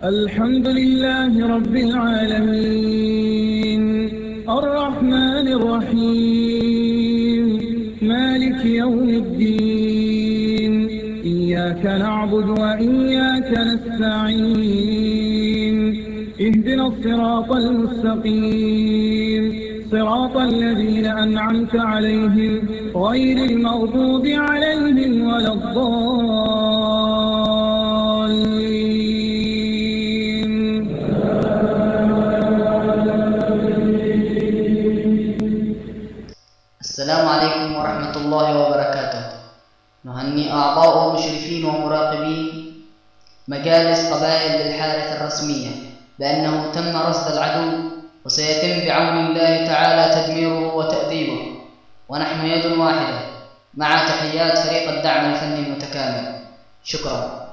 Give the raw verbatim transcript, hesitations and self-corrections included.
الحمد لله رب العالمين الرحمن الرحيم مالك يوم الدين إياك نعبد وإياك نستعين اهدنا الصراط المستقيم صراط الذين أنعمت عليهم غير المغضوب عليهم ولا الضالين. السلام عليكم ورحمة الله وبركاته. نهنئ أعضاء مشرفين ومراقبين مجالس قبائل بالحارث الرسمية بأنه تم رصد العدو وسيتم بعون الله تعالى تدميره وتأديبه، ونحن يد واحدة مع تحيات فريق الدعم الفني المتكامل. شكرا.